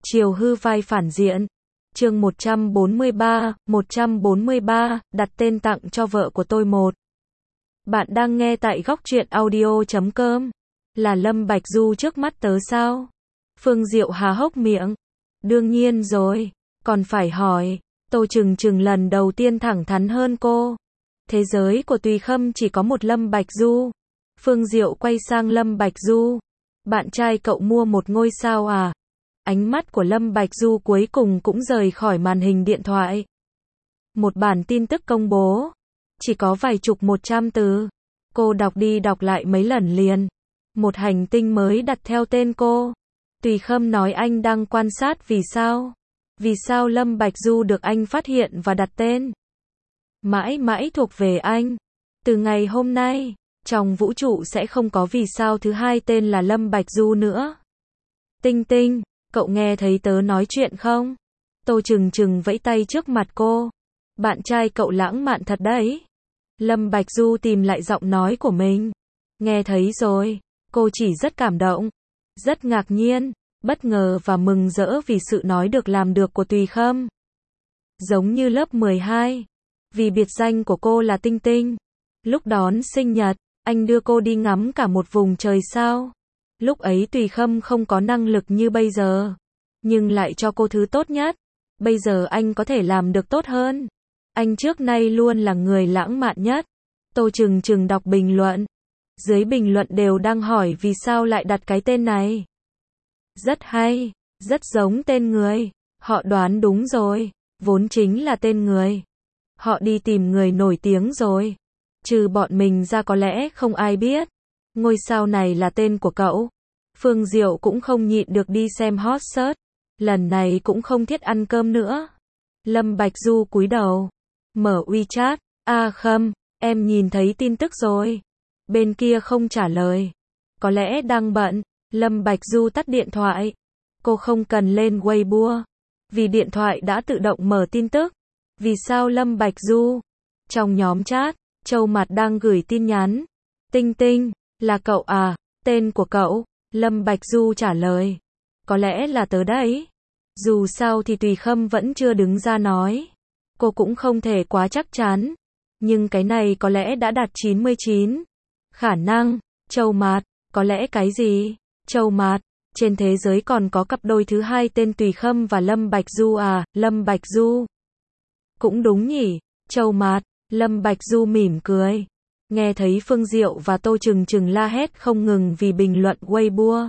Chiều hư vai phản diện. Chương 143, đặt tên tặng cho vợ của tôi một. Bạn đang nghe tại góc truyện audio.com. Là Lâm Bạch Du trước mắt tớ sao? Phương Diệu há hốc miệng. Đương nhiên rồi, còn phải hỏi. Tô Trừng Trừng lần đầu tiên thẳng thắn hơn cô. Thế giới của Tùy Khâm chỉ có một Lâm Bạch Du. Phương Diệu quay sang Lâm Bạch Du. Bạn trai cậu mua một ngôi sao à? Ánh mắt của Lâm Bạch Du cuối cùng cũng rời khỏi màn hình điện thoại. Một bản tin tức công bố. Chỉ có vài chục 100 từ. Cô đọc đi đọc lại mấy lần liền. Một hành tinh mới đặt theo tên cô. Tùy Khâm nói anh đang quan sát vì sao. Vì sao Lâm Bạch Du được anh phát hiện và đặt tên. Mãi mãi thuộc về anh. Từ ngày hôm nay, trong vũ trụ sẽ không có vì sao thứ hai tên là Lâm Bạch Du nữa. Tinh Tinh, cậu nghe thấy tớ nói chuyện không? Tô Trừng Trừng vẫy tay trước mặt cô. Bạn trai cậu lãng mạn thật đấy. Lâm Bạch Du tìm lại giọng nói của mình. Nghe thấy rồi, cô chỉ rất cảm động, rất ngạc nhiên, bất ngờ và mừng rỡ vì sự nói được làm được của Tùy Khâm. Giống như lớp 12, vì biệt danh của cô là Tinh Tinh. Lúc đón sinh nhật, anh đưa cô đi ngắm cả một vùng trời sao. Lúc ấy Tùy Khâm không có năng lực như bây giờ, nhưng lại cho cô thứ tốt nhất. Bây giờ anh có thể làm được tốt hơn. Anh trước nay luôn là người lãng mạn nhất. Tô Trừng Trừng đọc bình luận. Dưới bình luận đều đang hỏi vì sao lại đặt cái tên này. Rất hay, rất giống tên người. Họ đoán đúng rồi, vốn chính là tên người. Họ đi tìm người nổi tiếng rồi. Trừ bọn mình ra có lẽ không ai biết. Ngôi sao này là tên của cậu. Phương Diệu cũng không nhịn được đi xem hot search. Lần này cũng không thiết ăn cơm nữa. Lâm Bạch Du cúi đầu. Mở WeChat. Khâm, em nhìn thấy tin tức rồi. Bên kia không trả lời. Có lẽ đang bận. Lâm Bạch Du tắt điện thoại. Cô không cần lên Weibo. Vì điện thoại đã tự động mở tin tức. Vì sao Lâm Bạch Du? Trong nhóm chat, Châu Mạt đang gửi tin nhắn. Tinh Tinh, là cậu à? Tên của cậu? Lâm Bạch Du trả lời. Có lẽ là tớ đấy. Dù sao thì Tùy Khâm vẫn chưa đứng ra nói. Cô cũng không thể quá chắc chắn. Nhưng cái này có lẽ đã đạt 99. Khả năng. Châu Mạt, có lẽ cái gì? Châu Mạt, trên thế giới còn có cặp đôi thứ hai tên Tùy Khâm và Lâm Bạch Du à? Lâm Bạch Du. Cũng đúng nhỉ. Châu Mạt, Lâm Bạch Du mỉm cười. Nghe thấy Phương Diệu và Tô Trừng Trừng la hét không ngừng vì bình luận Weibo.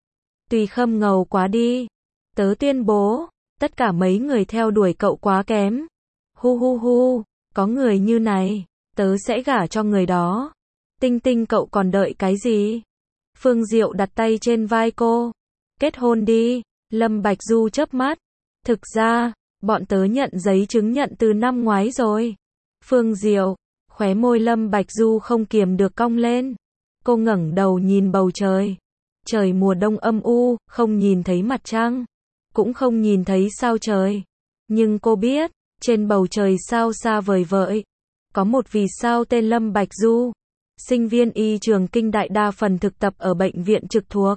Tùy Khâm ngầu quá đi. Tớ tuyên bố, tất cả mấy người theo đuổi cậu quá kém. Hu hu hu, có người như này, tớ sẽ gả cho người đó. Tinh Tinh cậu còn đợi cái gì? Phương Diệu đặt tay trên vai cô. Kết hôn đi. Lâm Bạch Du chớp mắt. Thực ra, bọn tớ nhận giấy chứng nhận từ năm ngoái rồi. Phương Diệu, khóe môi Lâm Bạch Du không kiềm được cong lên. Cô ngẩng đầu nhìn bầu trời. Trời mùa đông âm u, không nhìn thấy mặt trăng, cũng không nhìn thấy sao trời. Nhưng cô biết, trên bầu trời sao xa vời vợi, có một vì sao tên Lâm Bạch Du. Sinh viên y trường Kinh Đại đa phần thực tập ở bệnh viện trực thuộc.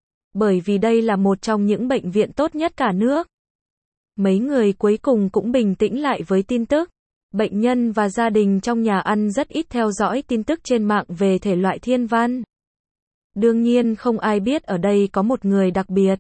Bởi vì đây là một trong những bệnh viện tốt nhất cả nước. Mấy người cuối cùng cũng bình tĩnh lại với tin tức. Bệnh nhân và gia đình trong nhà ăn rất ít theo dõi tin tức trên mạng về thể loại thiên văn. Đương nhiên không ai biết ở đây có một người đặc biệt.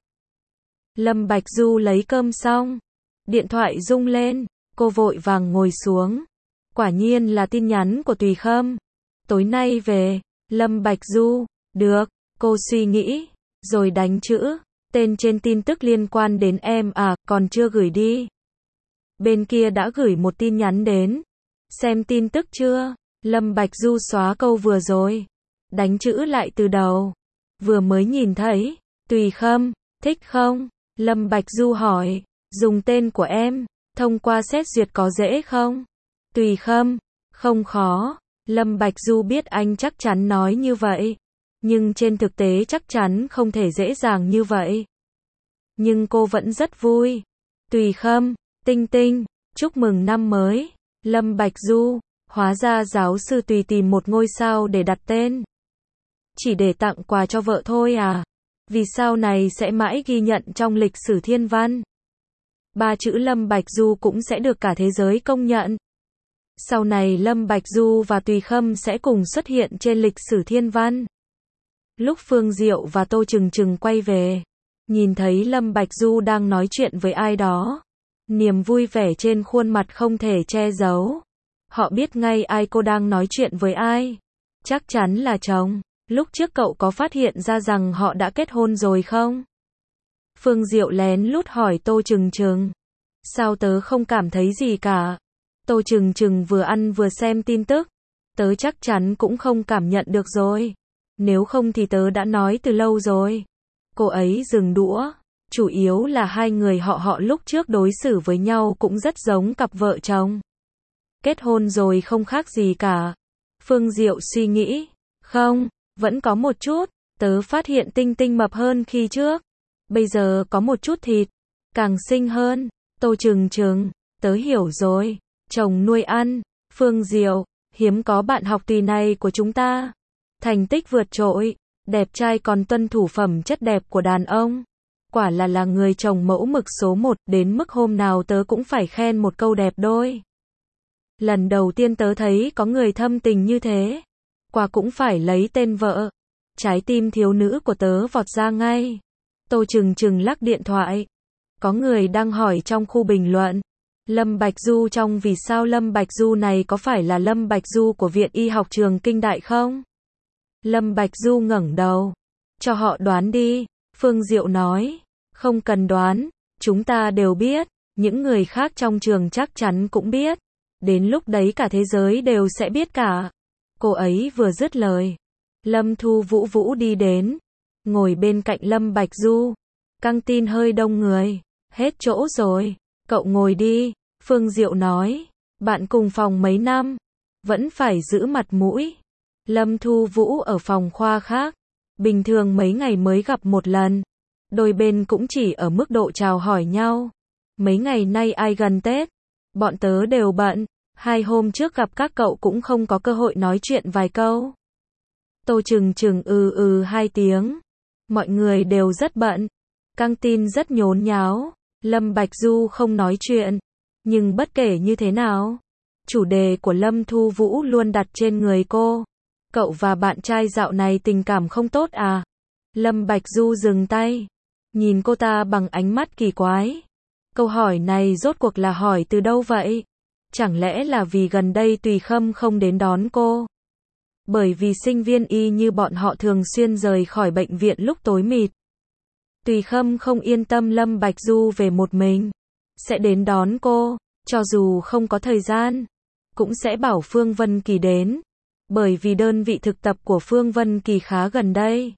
Lâm Bạch Du lấy cơm xong. Điện thoại rung lên. Cô vội vàng ngồi xuống. Quả nhiên là tin nhắn của Tùy Khâm. Tối nay về. Lâm Bạch Du. Được. Cô suy nghĩ. Rồi đánh chữ. Tên trên tin tức liên quan đến em à, còn chưa gửi đi. Bên kia đã gửi một tin nhắn đến. Xem tin tức chưa? Lâm Bạch Du xóa câu vừa rồi. Đánh chữ lại từ đầu. Vừa mới nhìn thấy. Tùy Khâm, thích không? Lâm Bạch Du hỏi. Dùng tên của em, thông qua xét duyệt có dễ không? Tùy Khâm, không khó. Lâm Bạch Du biết anh chắc chắn nói như vậy. Nhưng trên thực tế chắc chắn không thể dễ dàng như vậy. Nhưng cô vẫn rất vui. Tùy Khâm, Tinh Tinh, chúc mừng năm mới. Lâm Bạch Du, hóa ra giáo sư Tùy tìm một ngôi sao để đặt tên. Chỉ để tặng quà cho vợ thôi à? vì sau này sẽ mãi ghi nhận trong lịch sử thiên văn. Ba chữ Lâm Bạch Du cũng sẽ được cả thế giới công nhận. Sau này Lâm Bạch Du và Tùy Khâm sẽ cùng xuất hiện trên lịch sử thiên văn. Lúc Phương Diệu và Tô Trừng Trừng quay về, nhìn thấy Lâm Bạch Du đang nói chuyện với ai đó, niềm vui vẻ trên khuôn mặt không thể che giấu. Họ biết ngay ai cô đang nói chuyện với ai. Chắc chắn là chồng. Lúc trước cậu có phát hiện ra rằng họ đã kết hôn rồi không? Phương Diệu lén lút hỏi Tô Trừng Trừng. Sao tớ không cảm thấy gì cả? Tô Trừng Trừng vừa ăn vừa xem tin tức. Tớ chắc chắn cũng không cảm nhận được rồi. Nếu không thì tớ đã nói từ lâu rồi. Cô ấy dừng đũa. Chủ yếu là hai người họ lúc trước đối xử với nhau cũng rất giống cặp vợ chồng. Kết hôn rồi không khác gì cả. Phương Diệu suy nghĩ. Không, vẫn có một chút. Tớ phát hiện Tinh Tinh mập hơn khi trước. Bây giờ có một chút thịt. Càng xinh hơn. Tô Trừng Trừng. Tớ hiểu rồi. Chồng nuôi ăn. Phương Diệu. Hiếm có bạn học Tùy này của chúng ta. Thành tích vượt trội. Đẹp trai còn tuân thủ phẩm chất đẹp của đàn ông. Quả là người chồng mẫu mực số 1, đến mức hôm nào tớ cũng phải khen một câu đẹp đôi. Lần đầu tiên tớ thấy có người thâm tình như thế. Quả cũng phải lấy tên vợ. Trái tim thiếu nữ của tớ vọt ra ngay. Tô Trừng Trừng lắc điện thoại. Có người đang hỏi trong khu bình luận. Lâm Bạch Du trong vì sao Lâm Bạch Du này có phải là Lâm Bạch Du của Viện Y học Trường Kinh Đại không? Lâm Bạch Du ngẩng đầu. Cho họ đoán đi. Phương Diệu nói. Không cần đoán. Chúng ta đều biết. Những người khác trong trường chắc chắn cũng biết. Đến lúc đấy cả thế giới đều sẽ biết cả. Cô ấy vừa dứt lời. Lâm Thu Vũ Vũ đi đến. Ngồi bên cạnh Lâm Bạch Du. Căng tin hơi đông người. Hết chỗ rồi. Cậu ngồi đi. Phương Diệu nói. Bạn cùng phòng mấy năm. Vẫn phải giữ mặt mũi. Lâm Thu Vũ ở phòng khoa khác. Bình thường mấy ngày mới gặp một lần. Đôi bên cũng chỉ ở mức độ chào hỏi nhau. Mấy ngày nay ai gần Tết. Bọn tớ đều bận. 2 hôm trước gặp các cậu cũng không có cơ hội nói chuyện vài câu. Tô Trừng Trừng 2 tiếng. Mọi người đều rất bận. Căng tin rất nhốn nháo. Lâm Bạch Du không nói chuyện. Nhưng bất kể như thế nào, chủ đề của Lâm Thu Vũ luôn đặt trên người cô. Cậu và bạn trai dạo này tình cảm không tốt à? Lâm Bạch Du dừng tay. Nhìn cô ta bằng ánh mắt kỳ quái. Câu hỏi này rốt cuộc là hỏi từ đâu vậy? Chẳng lẽ là vì gần đây Tùy Khâm không đến đón cô? Bởi vì sinh viên y như bọn họ thường xuyên rời khỏi bệnh viện lúc tối mịt. Tùy Khâm không yên tâm Lâm Bạch Du về một mình. Sẽ đến đón cô, cho dù không có thời gian. Cũng sẽ bảo Phương Vân Kỳ đến. Bởi vì đơn vị thực tập của Phương Vân Kỳ khá gần đây.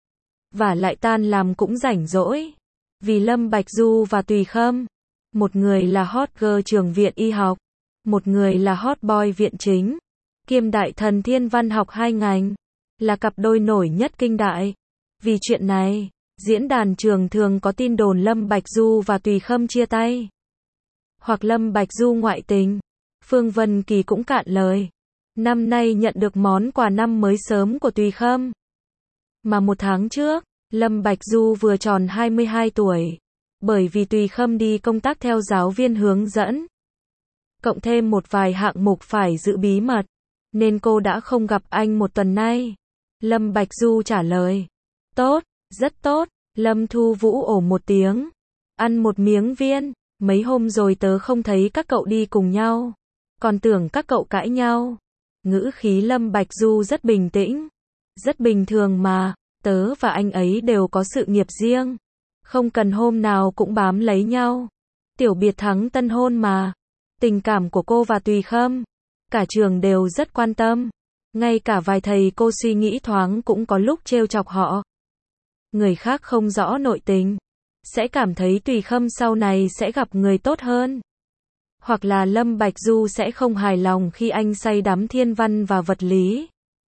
Và lại tan làm cũng rảnh rỗi. Vì Lâm Bạch Du và Tùy Khâm. Một người là hot girl trường viện y học. Một người là hot boy viện chính. Kiêm đại thần thiên văn học 2 ngành. Là cặp đôi nổi nhất kinh đại. Vì chuyện này, diễn đàn trường thường có tin đồn Lâm Bạch Du và Tùy Khâm chia tay. Hoặc Lâm Bạch Du ngoại tình. Phương Vân Kỳ cũng cạn lời. Năm nay nhận được món quà năm mới sớm của Tùy Khâm. Mà 1 tháng trước, Lâm Bạch Du vừa tròn 22 tuổi. Bởi vì Tùy Khâm đi công tác theo giáo viên hướng dẫn. Cộng thêm một vài hạng mục phải giữ bí mật. Nên cô đã không gặp anh 1 tuần nay. Lâm Bạch Du trả lời. Tốt, rất tốt. Lâm Thu Vũ ồ một tiếng. Ăn một miếng viên. Mấy hôm rồi tớ không thấy các cậu đi cùng nhau. Còn tưởng các cậu cãi nhau. Ngữ khí Lâm Bạch Du rất bình tĩnh. Rất bình thường mà. Tớ và anh ấy đều có sự nghiệp riêng. Không cần hôm nào cũng bám lấy nhau. Tiểu biệt thắng tân hôn mà. Tình cảm của cô và Tùy Khâm. Cả trường đều rất quan tâm. Ngay cả vài thầy cô suy nghĩ thoáng cũng có lúc trêu chọc họ. Người khác không rõ nội tình. Sẽ cảm thấy Tùy Khâm sau này sẽ gặp người tốt hơn. Hoặc là Lâm Bạch Du sẽ không hài lòng khi anh say đắm thiên văn và vật lý.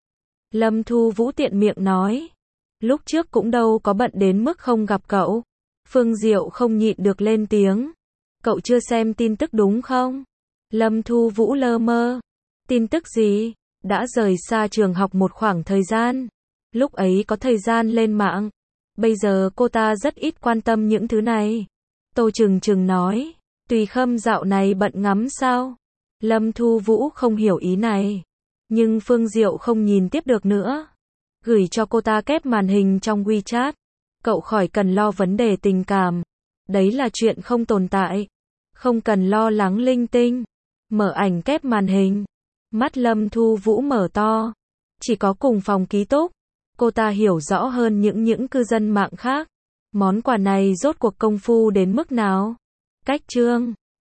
Lâm Thu Vũ tiện miệng nói. Lúc trước cũng đâu có bận đến mức không gặp cậu. Phương Diệu không nhịn được lên tiếng. Cậu chưa xem tin tức đúng không? Lâm Thu Vũ lơ mơ. Tin tức gì? Đã rời xa trường học một khoảng thời gian. Lúc ấy có thời gian lên mạng. Bây giờ cô ta rất ít quan tâm những thứ này. Tô Trừng Trừng nói. Tùy Khâm dạo này bận ngắm sao? Lâm Thu Vũ không hiểu ý này. Nhưng Phương Diệu không nhìn tiếp được nữa. Gửi cho cô ta kép màn hình trong WeChat. Cậu khỏi cần lo vấn đề tình cảm. Đấy là chuyện không tồn tại. Không cần lo lắng linh tinh. Mở ảnh kép màn hình. Mắt Lâm Thu Vũ mở to. Chỉ có cùng phòng ký túc. Cô ta hiểu rõ hơn những cư dân mạng khác. Món quà này rốt cuộc công phu đến mức nào? Cách chương